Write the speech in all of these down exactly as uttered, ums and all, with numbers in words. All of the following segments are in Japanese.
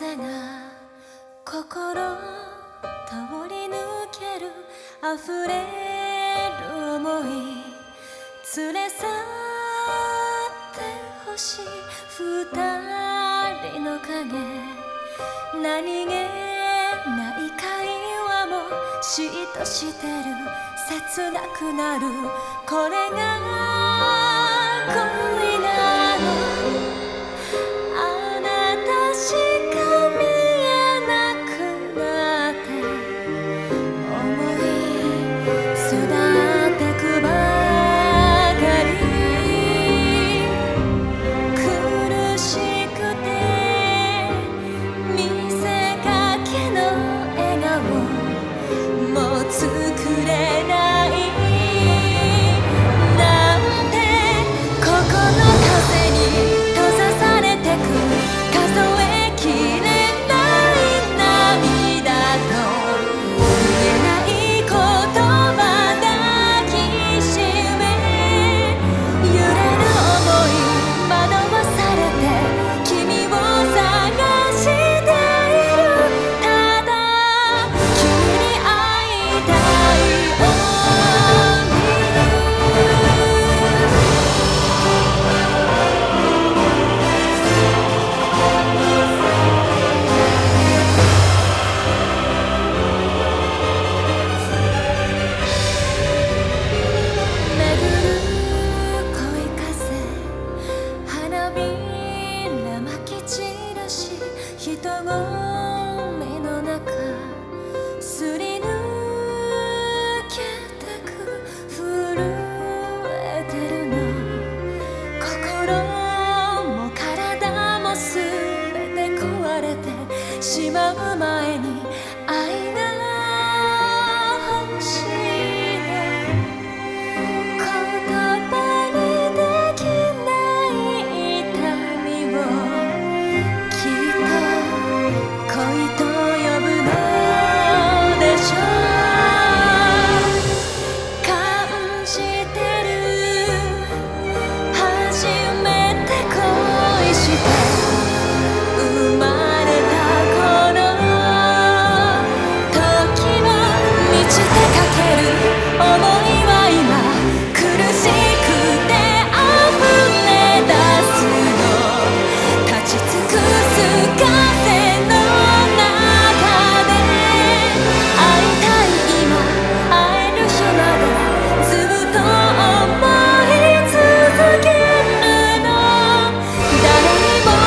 風が心通り抜ける溢れる想い連れ去ってほしい二人の影何気ない会話も嫉妬してる切なくなるこれが恋なのあなたしか見えなくなって思い育ってくばかり苦しくて見せかけの笑顔もう作れないなんてここの風に閉ざされてく数えきれない涙と言えない言葉抱きしめ揺れる想い惑わされて君を探しているただ君に会いたい 巡る恋風花びらまき散らし人混みの中すり抜けてく震えてるの心も体もすべて壊れてしまう前に愛が欲しいの言葉にできない痛みをきっと恋と呼ぶのでしょう感じてる初めて恋して生まれたこの時を満ちてかける想いは今苦しくて溢れ出すの立ち尽くす風の中で会いたい今会える日までずっと思い続けるの誰にも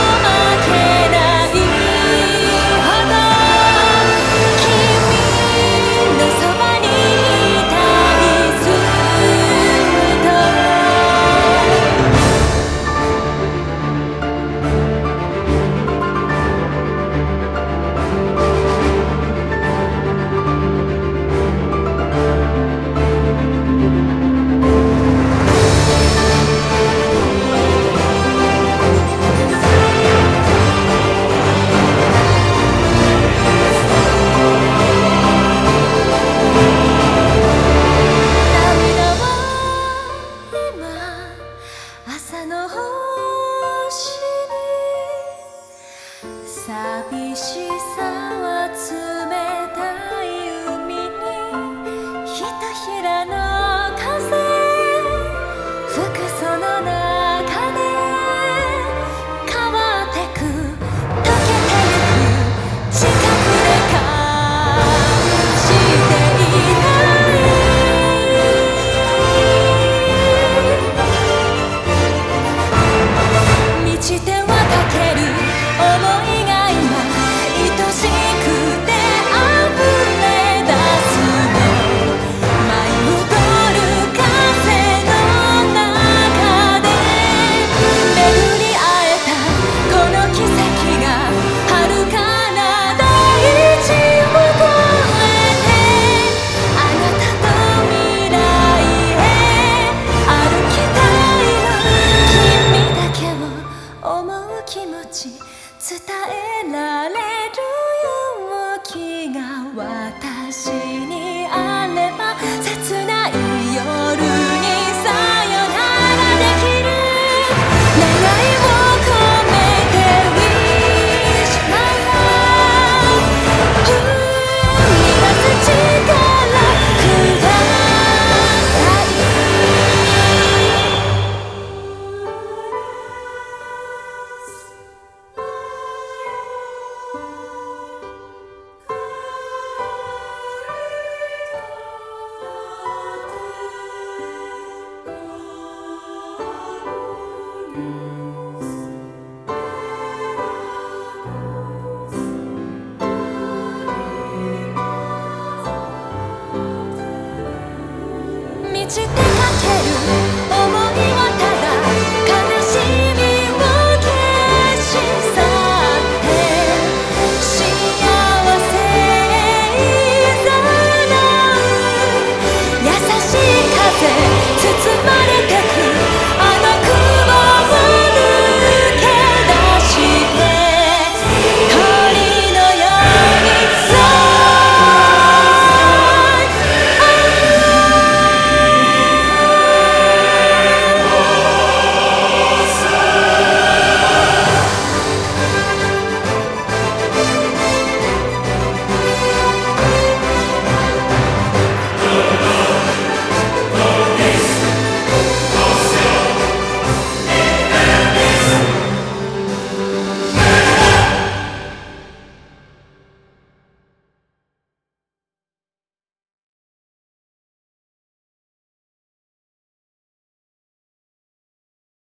じてかける